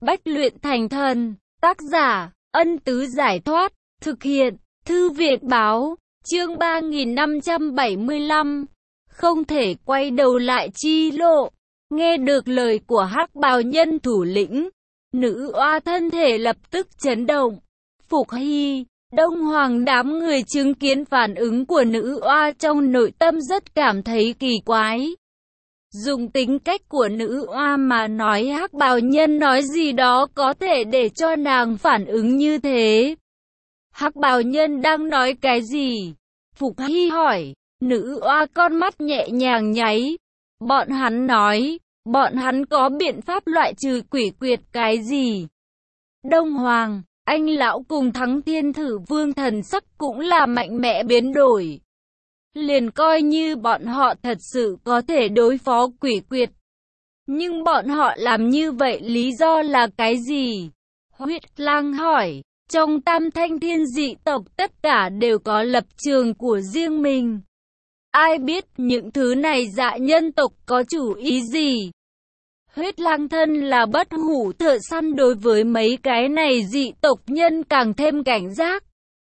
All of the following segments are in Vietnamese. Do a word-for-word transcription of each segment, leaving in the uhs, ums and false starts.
Bách luyện thành thần. Tác giả, Ân Tứ Giải Thoát. Thực hiện, Thư viện Báo. Chương ba nghìn năm trăm bảy mươi lăm. Không thể quay đầu lại chi lộ. Nghe được lời của Hắc Bào Nhân thủ lĩnh, nữ oa thân thể lập tức chấn động. Phục Hy, Đông Hoàng đám người chứng kiến phản ứng của nữ oa trong nội tâm rất cảm thấy kỳ quái. Dùng tính cách của nữ oa mà nói Hắc Bào Nhân nói gì đó có thể để cho nàng phản ứng như thế. Hắc Bào Nhân đang nói cái gì? Phục Hy hỏi. Nữ oa con mắt nhẹ nhàng nháy. Bọn hắn nói, bọn hắn có biện pháp loại trừ quỷ quyệt cái gì? Đông Hoàng, anh lão cùng Thắng Thiên Thử Vương thần sắc cũng là mạnh mẽ biến đổi. Liền coi như bọn họ thật sự có thể đối phó quỷ quyệt. Nhưng bọn họ làm như vậy lý do là cái gì? Huyết Lang hỏi. Trong Tam Thanh Thiên dị tộc tất cả đều có lập trường của riêng mình. Ai biết những thứ này dạ nhân tộc có chủ ý gì? Huyết Lang thân là bất hủ thợ săn, đối với mấy cái này dị tộc nhân càng thêm cảnh giác.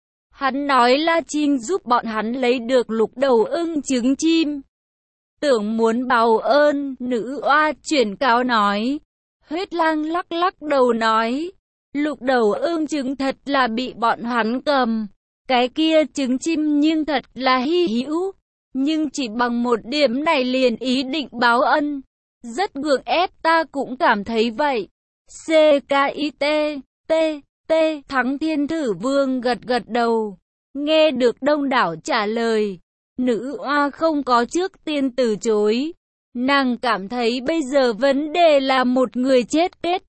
Hắn nói La Trinh giúp bọn hắn lấy được lục đầu ưng trứng chim. Tưởng muốn báo ơn, nữ oa chuyển cáo nói. Huyết Lang lắc lắc đầu nói. Lục đầu ưng trứng thật là bị bọn hắn cầm. Cái kia trứng chim nhưng thật là hy hữu. Nhưng chỉ bằng một điểm này liền ý định báo ân. Rất gượng ép, ta cũng cảm thấy vậy. C K I T T T Thắng Thiên Thử Vương gật gật đầu. Nghe được đông đảo trả lời, nữ oa không có trước tiên từ chối. Nàng cảm thấy bây giờ vấn đề là một người chết kết.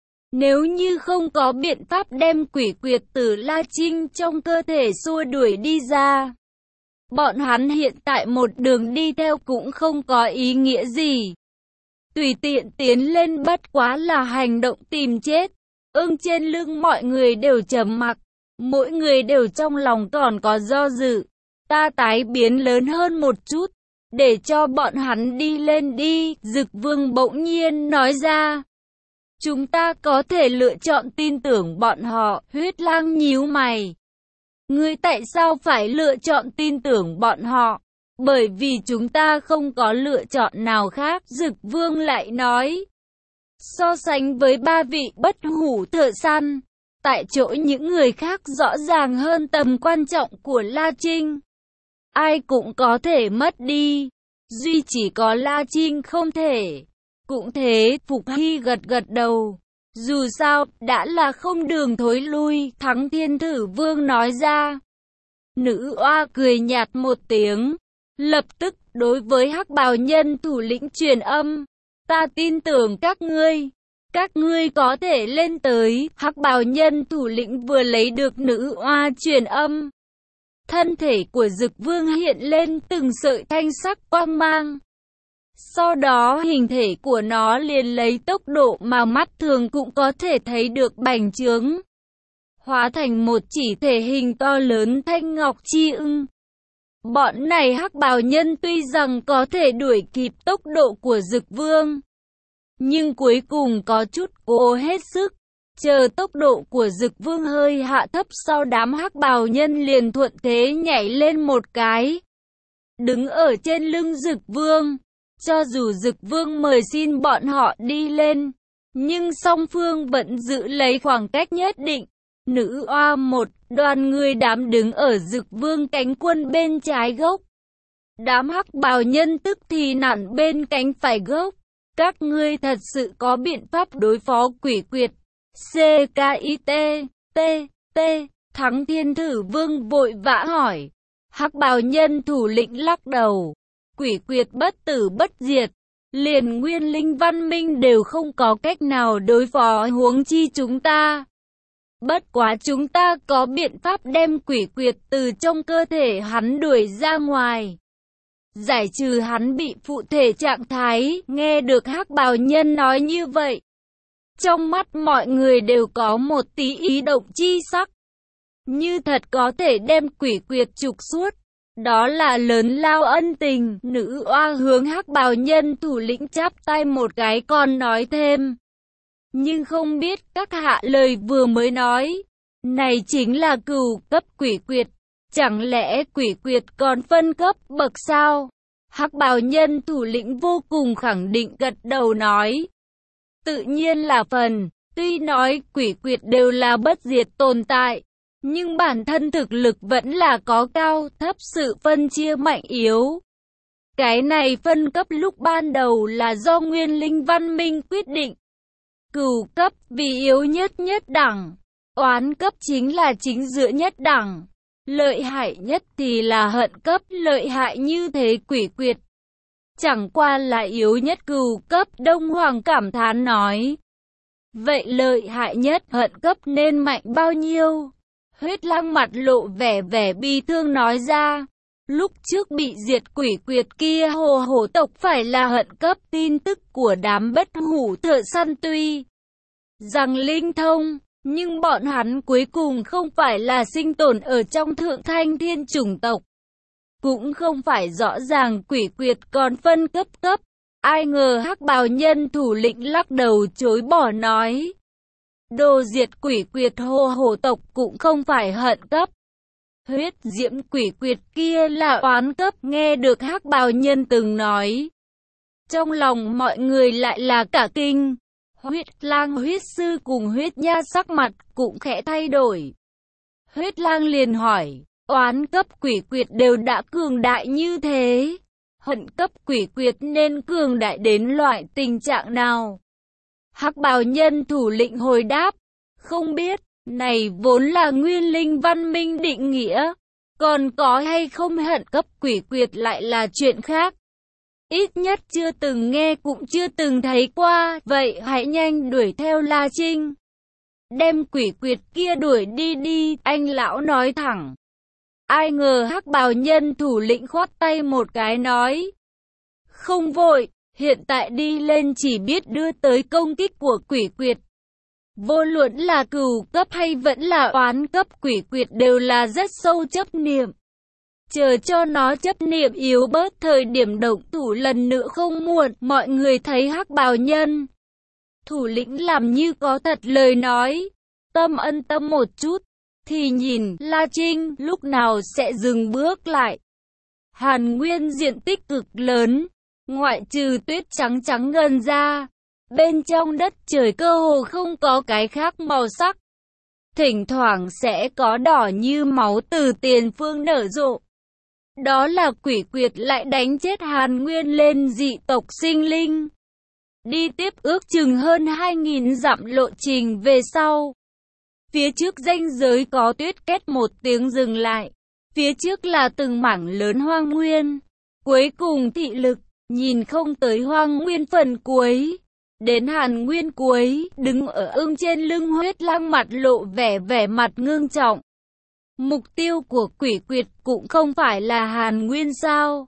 Nếu như không có biện pháp đem quỷ quyệt từ La Trinh trong cơ thể xua đuổi đi ra, bọn hắn hiện tại một đường đi theo cũng không có ý nghĩa gì. Tùy tiện tiến lên bất quá là hành động tìm chết. Ưng trên lưng mọi người đều trầm mặc, mỗi người đều trong lòng còn có do dự. Ta tái biến lớn hơn một chút, để cho bọn hắn đi lên đi, Dực Vương bỗng nhiên nói ra. Chúng ta có thể lựa chọn tin tưởng bọn họ. Huyết Lang nhíu mày. Ngươi tại sao phải lựa chọn tin tưởng bọn họ? Bởi vì chúng ta không có lựa chọn nào khác, Dực Vương lại nói. So sánh với ba vị bất hủ thợ săn, tại chỗ những người khác rõ ràng hơn tầm quan trọng của La Trinh. Ai cũng có thể mất đi, duy chỉ có La Trinh không thể. Cũng thế, Phục Hy gật gật đầu. Dù sao, đã là không đường thối lui, Thắng Thiên Thử Vương nói ra. Nữ oa cười nhạt một tiếng, lập tức đối với Hắc Bào Nhân thủ lĩnh truyền âm. Ta tin tưởng các ngươi, các ngươi có thể lên tới. Hắc Bào Nhân thủ lĩnh vừa lấy được nữ oa truyền âm. Thân thể của Dực Vương hiện lên từng sợi thanh sắc quang mang. Sau đó hình thể của nó liền lấy tốc độ mà mắt thường cũng có thể thấy được bành trướng, hóa thành một chỉ thể hình to lớn thanh ngọc chi ưng. Bọn này Hắc Bào Nhân tuy rằng có thể đuổi kịp tốc độ của Dực Vương, nhưng cuối cùng có chút cố hết sức. Chờ tốc độ của Dực Vương hơi hạ thấp, sau đám Hắc Bào Nhân liền thuận thế nhảy lên một cái, đứng ở trên lưng Dực Vương. Cho dù Dực Vương mời xin bọn họ đi lên, nhưng song phương vẫn giữ lấy khoảng cách nhất định. Nữ oa một đoàn người đám đứng ở Dực Vương cánh quân bên trái gốc. Đám Hắc Bào Nhân tức thì nản bên cánh phải gốc. Các ngươi thật sự có biện pháp đối phó quỷ quyệt? C K I T T T Thắng Thiên Thử Vương vội vã hỏi. Hắc Bào Nhân thủ lĩnh lắc đầu. Quỷ quyệt bất tử bất diệt, liền nguyên linh văn minh đều không có cách nào đối phó, huống chi chúng ta. Bất quá chúng ta có biện pháp đem quỷ quyệt từ trong cơ thể hắn đuổi ra ngoài, giải trừ hắn bị phụ thể trạng thái. Nghe được Hắc Bào Nhân nói như vậy, trong mắt mọi người đều có một tí ý động chi sắc. Như thật có thể đem quỷ quyệt trục xuất, đó là lớn lao ân tình. Nữ oa hướng Hắc Bào Nhân thủ lĩnh chắp tay một cái, còn nói thêm. Nhưng không biết các hạ lời vừa mới nói, này chính là cửu cấp quỷ quyệt, chẳng lẽ quỷ quyệt còn phân cấp bậc sao? Hắc bào nhân thủ lĩnh vô cùng khẳng định gật đầu nói. Tự nhiên là phần, tuy nói quỷ quyệt đều là bất diệt tồn tại, nhưng bản thân thực lực vẫn là có cao thấp sự phân chia mạnh yếu. Cái này phân cấp lúc ban đầu là do nguyên linh văn minh quyết định. Cửu cấp vì yếu nhất nhất đẳng, oán cấp chính là chính giữa nhất đẳng, lợi hại nhất thì là hận cấp lợi hại như thế quỷ quyệt. Chẳng qua là yếu nhất cửu cấp. Đông Hoàng cảm thán nói. Vậy lợi hại nhất hận cấp nên mạnh bao nhiêu? Huyết Lang mặt lộ vẻ vẻ bi thương nói ra. Lúc trước bị diệt quỷ quyệt kia hồ hổ tộc phải là hận cấp. Tin tức của đám bất hủ thợ săn tuy rằng linh thông, nhưng bọn hắn cuối cùng không phải là sinh tồn ở trong thượng thanh thiên chủng tộc. Cũng không phải rõ ràng quỷ quyệt còn phân cấp cấp. Ai ngờ hắc bào nhân thủ lĩnh lắc đầu chối bỏ nói. Đồ diệt quỷ quyệt hồ hổ tộc cũng không phải hận cấp. Huyết diễm quỷ quyệt kia là oán cấp. Nghe được hắc bào nhân từng nói, trong lòng mọi người lại là cả kinh. Huyết Lang huyết sư cùng huyết nha sắc mặt cũng khẽ thay đổi. Huyết Lang liền hỏi, oán cấp quỷ quyệt đều đã cường đại như thế, hận cấp quỷ quyệt nên cường đại đến loại tình trạng nào? Hắc bào nhân thủ lĩnh hồi đáp, không biết, này vốn là nguyên linh văn minh định nghĩa, còn có hay không hận cấp quỷ quyệt lại là chuyện khác. Ít nhất chưa từng nghe cũng chưa từng thấy qua, vậy hãy nhanh đuổi theo La Trinh. Đem quỷ quyệt kia đuổi đi đi, anh lão nói thẳng. Ai ngờ hắc bào nhân thủ lĩnh khoát tay một cái nói. Không vội, hiện tại đi lên chỉ biết đưa tới công kích của quỷ quyệt. Vô luận là cửu cấp hay vẫn là oán cấp quỷ quyệt đều là rất sâu chấp niệm. Chờ cho nó chấp niệm yếu bớt thời điểm động thủ lần nữa không muộn. Mọi người thấy hắc bào nhân thủ lĩnh làm như có thật lời nói. Tâm ân tâm một chút, thì nhìn La Trinh lúc nào sẽ dừng bước lại. Hàn Nguyên diện tích cực lớn, ngoại trừ tuyết trắng trắng gần ra, bên trong đất trời cơ hồ không có cái khác màu sắc. Thỉnh thoảng sẽ có đỏ như máu từ tiền phương nở rộ. Đó là quỷ quyệt lại đánh chết Hàn Nguyên lên dị tộc sinh linh. Đi tiếp ước chừng hơn hai nghìn dặm lộ trình về sau. Phía trước ranh giới có tuyết két một tiếng dừng lại. Phía trước là từng mảng lớn hoang nguyên. Cuối cùng thị lực, nhìn không tới hoang nguyên phần cuối. Đến Hàn Nguyên cuối, đứng ở ưng trên lưng Huyết Lang mặt lộ vẻ vẻ mặt ngưng trọng. Mục tiêu của quỷ quyệt cũng không phải là Hàn Nguyên sao?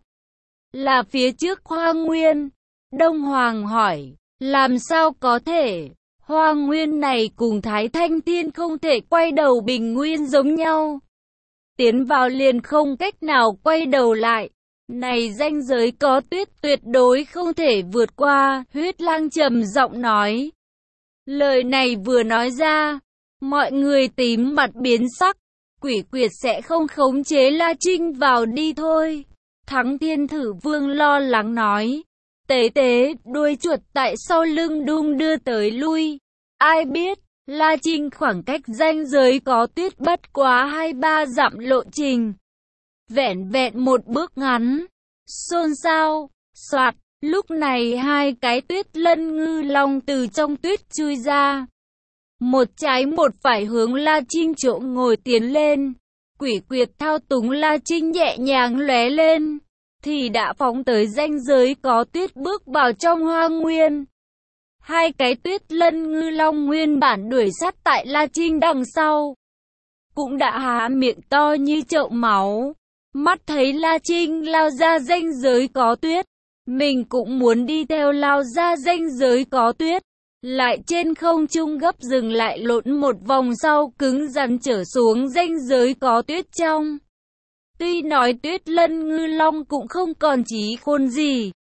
Là phía trước hoang nguyên. Đông Hoàng hỏi, làm sao có thể? Hoang nguyên này cùng Thái Thanh Thiên không thể quay đầu bình nguyên giống nhau. Tiến vào liền không cách nào quay đầu lại. Này ranh giới có tuyết tuyệt đối không thể vượt qua, Huyết Lang trầm giọng nói. Lời này vừa nói ra, mọi người tím mặt biến sắc. Quỷ quyệt sẽ không khống chế La Trinh vào đi thôi. Thắng Thiên Thử Vương lo lắng nói. Tế tế, đuôi chuột tại sau lưng đung đưa tới lui. Ai biết, La Trinh khoảng cách ranh giới có tuyết bất quá hai ba dặm lộ trình. Vẹn vẹn một bước ngắn. Xôn xao, soạt, lúc này hai cái tuyết lân ngư long từ trong tuyết chui ra. Một trái một phải hướng La Trinh chỗ ngồi tiến lên. Quỷ quyệt thao túng La Trinh nhẹ nhàng lóe lên, thì đã phóng tới ranh giới có tuyết bước vào trong hoang nguyên. Hai cái tuyết lân ngư long nguyên bản đuổi sát tại La Trinh đằng sau, cũng đã há miệng to như chậu máu. Mắt thấy La Trinh lao ra ranh giới có tuyết, mình cũng muốn đi theo lao ra ranh giới có tuyết. Lại trên không trung gấp dừng lại lộn một vòng sau cứng rắn trở xuống ranh giới có tuyết trong. Tuy nói tuyết lân ngư long cũng không còn trí khôn gì,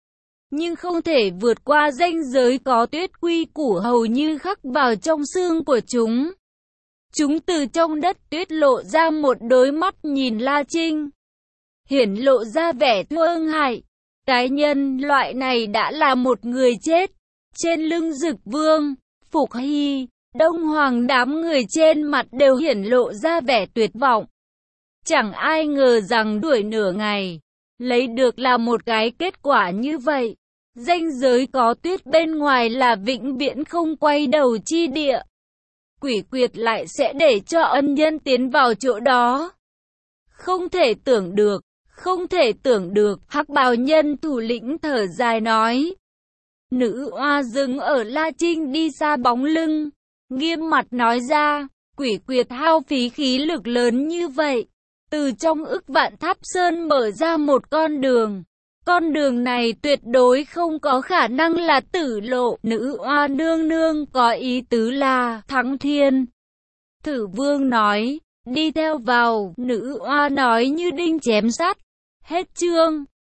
nhưng không thể vượt qua ranh giới có tuyết quy củ hầu như khắc vào trong xương của chúng. Chúng từ trong đất tuyết lộ ra một đôi mắt nhìn La Trinh, hiển lộ ra vẻ thương hại. Cái nhân loại này đã là một người chết. Trên lưng Dực Vương, Phục Hy, Đông Hoàng đám người trên mặt đều hiển lộ ra vẻ tuyệt vọng. Chẳng ai ngờ rằng đuổi nửa ngày, lấy được là một cái kết quả như vậy. Ranh giới có tuyết bên ngoài là vĩnh viễn không quay đầu chi địa. Quỷ quyệt lại sẽ để cho ân nhân tiến vào chỗ đó. Không thể tưởng được, không thể tưởng được, Hắc Bào nhân thủ lĩnh thở dài nói. Nữ oa dừng ở La Trinh đi xa bóng lưng, nghiêm mặt nói ra, quỷ quyệt hao phí khí lực lớn như vậy, từ trong ức vạn tháp sơn mở ra một con đường. Con đường này tuyệt đối không có khả năng là tử lộ. Nữ oa nương nương có ý tứ là thắng thiên. Thử Vương nói, đi theo vào. Nữ oa nói như đinh chém sắt. Hết chương.